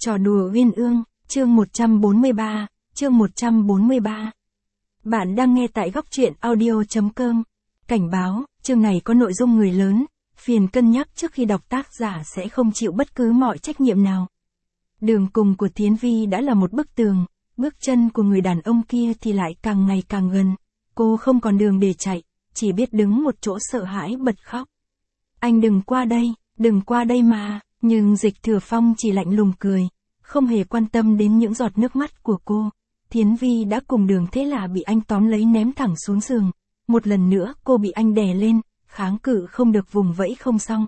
Trò đùa uyên ương, chương 143, chương 143. Bạn đang nghe tại góc truyện audio.com. Cảnh báo, chương này có nội dung người lớn, phiền cân nhắc trước khi đọc, tác giả sẽ không chịu bất cứ mọi trách nhiệm nào. Đường cùng của Thiến Vi đã là một bức tường, bước chân của người đàn ông kia thì lại càng ngày càng gần. Cô không còn đường để chạy, chỉ biết đứng một chỗ sợ hãi bật khóc. Anh đừng qua đây mà, nhưng Dịch Thừa Phong chỉ lạnh lùng cười, không hề quan tâm đến những giọt nước mắt của cô. Thiến Vi đã cùng đường thế là bị anh tóm lấy ném thẳng xuống giường. Một lần nữa cô bị anh đè lên, kháng cự không được, vùng vẫy không xong.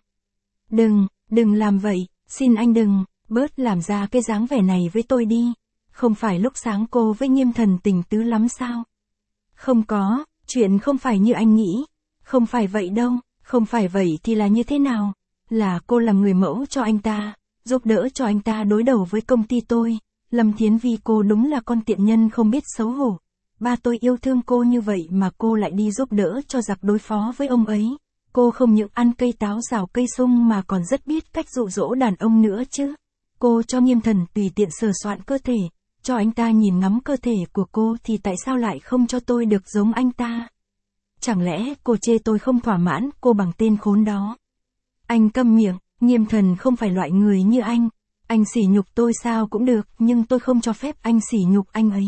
Đừng làm vậy, xin anh đừng, bớt làm ra cái dáng vẻ này với tôi đi. Không phải lúc sáng cô với Nghiêm Thần tình tứ lắm sao? Không có, chuyện không phải như anh nghĩ. Không phải vậy đâu, không phải vậy thì là như thế nào? Là cô làm người mẫu cho anh ta, giúp đỡ cho anh ta đối đầu với công ty tôi. Lâm Thiến Vi, cô đúng là con tiện nhân không biết xấu hổ. Ba tôi yêu thương cô như vậy mà cô lại đi giúp đỡ cho giặc đối phó với ông ấy. Cô không những ăn cây táo rào cây sung mà còn rất biết cách dụ dỗ đàn ông nữa chứ. Cô cho Nghiêm Thần tùy tiện sờ soạn cơ thể, cho anh ta nhìn ngắm cơ thể của cô, thì tại sao lại không cho tôi được giống anh ta? Chẳng lẽ cô chê tôi không thỏa mãn cô bằng tên khốn đó? Anh câm miệng, Nghiêm Thần không phải loại người như anh. Anh sỉ nhục tôi sao cũng được, nhưng tôi không cho phép anh sỉ nhục anh ấy.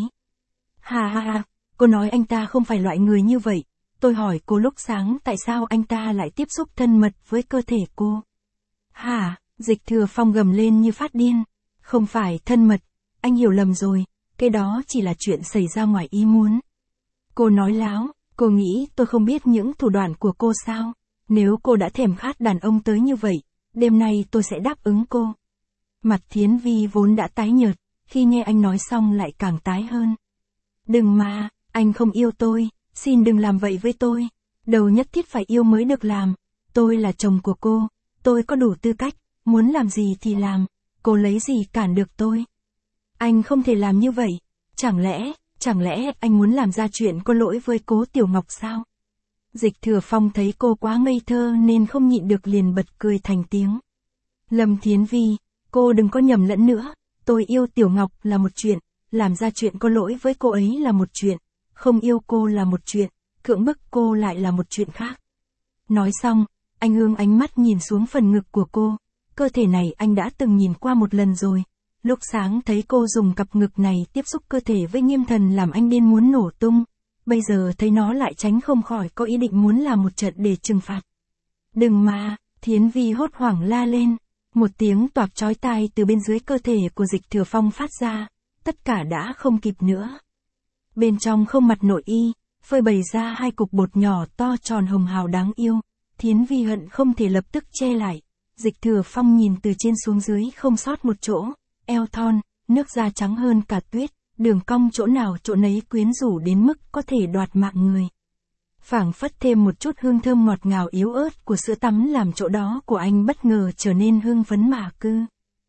Ha, cô nói anh ta không phải loại người như vậy. Tôi hỏi cô lúc sáng tại sao anh ta lại tiếp xúc thân mật với cơ thể cô. Hả, Dịch Thừa Phong gầm lên như phát điên. Không phải thân mật, anh hiểu lầm rồi, cái đó chỉ là chuyện xảy ra ngoài ý muốn. Cô nói láo, cô nghĩ tôi không biết những thủ đoạn của cô sao? Nếu cô đã thèm khát đàn ông tới như vậy, đêm nay tôi sẽ đáp ứng cô. Mặt Thiến Vi vốn đã tái nhợt, khi nghe anh nói xong lại càng tái hơn. Đừng mà, anh không yêu tôi, xin đừng làm vậy với tôi. Đâu nhất thiết phải yêu mới được làm. Tôi là chồng của cô, tôi có đủ tư cách, muốn làm gì thì làm, cô lấy gì cản được tôi. Anh không thể làm như vậy, chẳng lẽ anh muốn làm ra chuyện có lỗi với Cố Tiểu Ngọc sao? Dịch Thừa Phong thấy cô quá ngây thơ nên không nhịn được liền bật cười thành tiếng. Lâm Thiến Vi, cô đừng có nhầm lẫn nữa, tôi yêu Tiểu Ngọc là một chuyện, làm ra chuyện có lỗi với cô ấy là một chuyện, không yêu cô là một chuyện, cưỡng bức cô lại là một chuyện khác. Nói xong, anh hướng ánh mắt nhìn xuống phần ngực của cô, cơ thể này anh đã từng nhìn qua một lần rồi. Lúc sáng thấy cô dùng cặp ngực này tiếp xúc cơ thể với Nghiêm Thần làm anh điên muốn nổ tung, bây giờ thấy nó lại tránh không khỏi có ý định muốn làm một trận để trừng phạt. Đừng mà, Thiến Vi hốt hoảng la lên. Một tiếng toạc chói tai từ bên dưới cơ thể của Dịch Thừa Phong phát ra, tất cả đã không kịp nữa. Bên trong không mặt nội y, phơi bày ra hai cục bột nhỏ to tròn hồng hào đáng yêu. Thiến Vi hận không thể lập tức che lại. Dịch Thừa Phong nhìn từ trên xuống dưới không sót một chỗ, eo thon, nước da trắng hơn cả tuyết, đường cong chỗ nào chỗ nấy quyến rũ đến mức có thể đoạt mạng người. Phảng phất thêm một chút hương thơm ngọt ngào yếu ớt của sữa tắm làm chỗ đó của anh bất ngờ trở nên hưng phấn mà cư.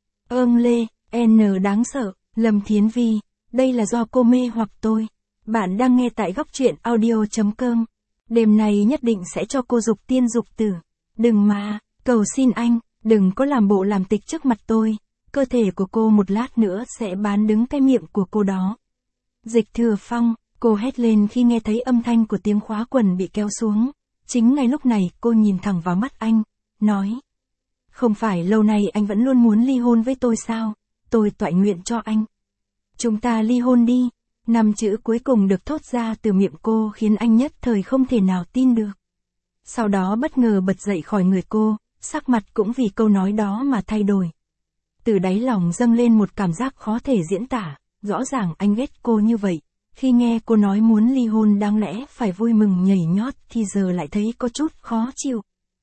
Lê, đáng sợ, Lâm Thiến Vi, đây là do cô mê hoặc tôi. Bạn đang nghe tại góc truyện audio.com. Đêm nay nhất định sẽ cho cô dục tiên dục tử. Đừng mà, cầu xin anh, đừng có làm bộ làm tịch trước mặt tôi. Cơ thể của cô một lát nữa sẽ bán đứng cái miệng của cô đó. Dịch Thừa Phong, cô hét lên khi nghe thấy âm thanh của tiếng khóa quần bị kéo xuống. Chính ngay lúc này cô nhìn thẳng vào mắt anh, nói. Không phải lâu nay anh vẫn luôn muốn ly hôn với tôi sao? Tôi toại nguyện cho anh. Chúng ta ly hôn đi. 5 chữ cuối cùng được thốt ra từ miệng cô khiến anh nhất thời không thể nào tin được. Sau đó bất ngờ bật dậy khỏi người cô, sắc mặt cũng vì câu nói đó mà thay đổi. Từ đáy lòng dâng lên một cảm giác khó thể diễn tả, rõ ràng anh ghét cô như vậy. Khi nghe cô nói muốn ly hôn đáng lẽ phải vui mừng nhảy nhót thì giờ lại thấy có chút khó chịu.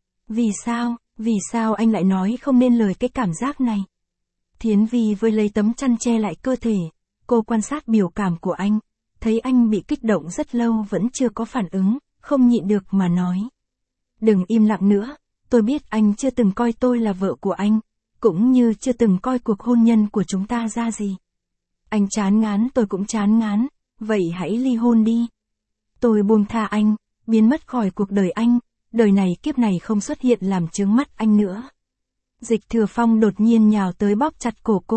Vì sao anh lại nói không nên lời cái cảm giác này? Thiến Vi với lấy tấm chăn che lại cơ thể, cô quan sát biểu cảm của anh, thấy anh bị kích động rất lâu vẫn chưa có phản ứng, không nhịn được mà nói. Đừng im lặng nữa, tôi biết anh chưa từng coi tôi là vợ của anh, cũng như chưa từng coi cuộc hôn nhân của chúng ta ra gì. Anh chán ngán, tôi cũng chán ngán, vậy hãy ly hôn đi. Tôi buông tha anh, biến mất khỏi cuộc đời anh, đời này kiếp này không xuất hiện làm chướng mắt anh nữa. Dịch Thừa Phong đột nhiên nhào tới bóp chặt cổ cô,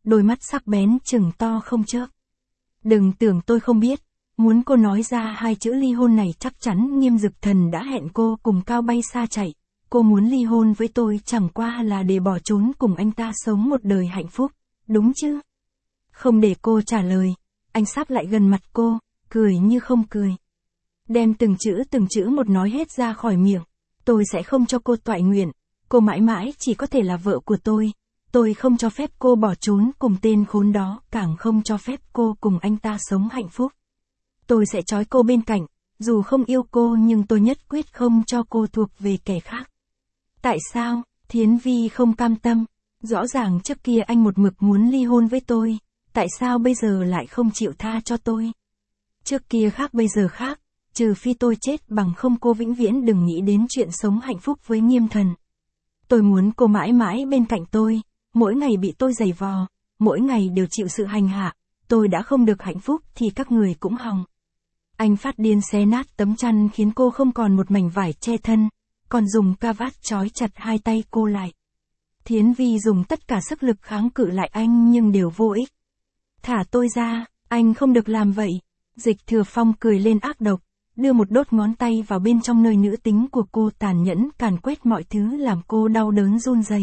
đôi mắt sắc bén chừng to không chớp. Đừng tưởng tôi không biết, muốn cô nói ra hai chữ ly hôn này chắc chắn Nghiêm Dực Thần đã hẹn cô cùng Cao bay xa chạy. Cô muốn ly hôn với tôi chẳng qua là để bỏ trốn cùng anh ta sống một đời hạnh phúc, đúng chứ? Không để cô trả lời, anh sáp lại gần mặt cô, cười như không cười. Đem từng chữ một nói hết ra khỏi miệng. Tôi sẽ không cho cô toại nguyện, cô mãi mãi chỉ có thể là vợ của tôi không cho phép cô bỏ trốn cùng tên khốn đó, càng không cho phép cô cùng anh ta sống hạnh phúc. Tôi sẽ trói cô bên cạnh, dù không yêu cô nhưng tôi nhất quyết không cho cô thuộc về kẻ khác. Tại sao? Thiến Vi không cam tâm. Rõ ràng trước kia anh một mực muốn ly hôn với tôi, tại sao bây giờ lại không chịu tha cho tôi? Trước kia khác bây giờ khác, trừ phi tôi chết bằng không cô vĩnh viễn đừng nghĩ đến chuyện sống hạnh phúc với Nghiêm Thần. Tôi muốn cô mãi mãi bên cạnh tôi, mỗi ngày bị tôi giày vò, mỗi ngày đều chịu sự hành hạ, tôi đã không được hạnh phúc thì các người cũng hòng. Anh phát điên xé nát tấm chăn khiến cô không còn một mảnh vải che thân, còn dùng ca vát trói chặt hai tay cô lại. Thiến Vi dùng tất cả sức lực kháng cự lại anh nhưng đều vô ích. Thả tôi ra, anh không được làm vậy. Dịch Thừa Phong cười lên ác độc, đưa một đốt ngón tay vào bên trong nơi nữ tính của cô, tàn nhẫn càn quét mọi thứ làm cô đau đớn run rẩy.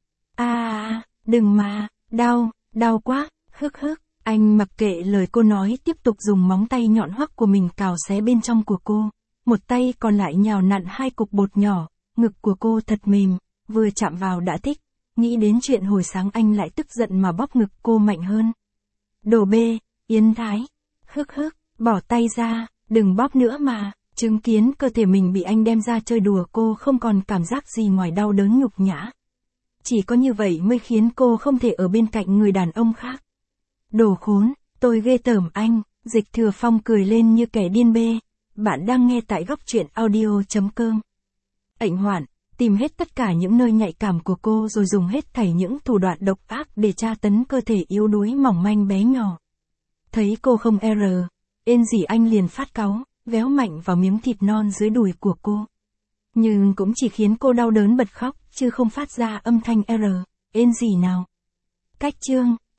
Đừng mà, đau quá, hức. Anh mặc kệ lời cô nói, tiếp tục dùng móng tay nhọn hoắt của mình cào xé bên trong của cô. Một tay còn lại nhào nặn hai cục bột nhỏ, ngực của cô thật mềm, vừa chạm vào đã thích. Nghĩ đến chuyện hồi sáng anh lại tức giận mà bóp ngực cô mạnh hơn. Đồ bê, Yến Thái, hức, bỏ tay ra, đừng bóp nữa mà. Chứng kiến cơ thể mình bị anh đem ra chơi đùa, cô không còn cảm giác gì ngoài đau đớn nhục nhã. Chỉ có như vậy mới khiến cô không thể ở bên cạnh người đàn ông khác. Đồ khốn, tôi ghê tởm anh. Dịch Thừa Phong cười lên như kẻ điên bê. Bạn đang nghe tại Góc Truyện Audio.com. Ảnh Hoạn, tìm hết tất cả những nơi nhạy cảm của cô rồi dùng hết thảy những thủ đoạn độc ác để tra tấn cơ thể yếu đuối mỏng manh bé nhỏ. Thấy cô không ên gì anh liền phát cáu, véo mạnh vào miếng thịt non dưới đùi của cô. Nhưng cũng chỉ khiến cô đau đớn bật khóc, chứ không phát ra âm thanh ên gì nào. Cách chương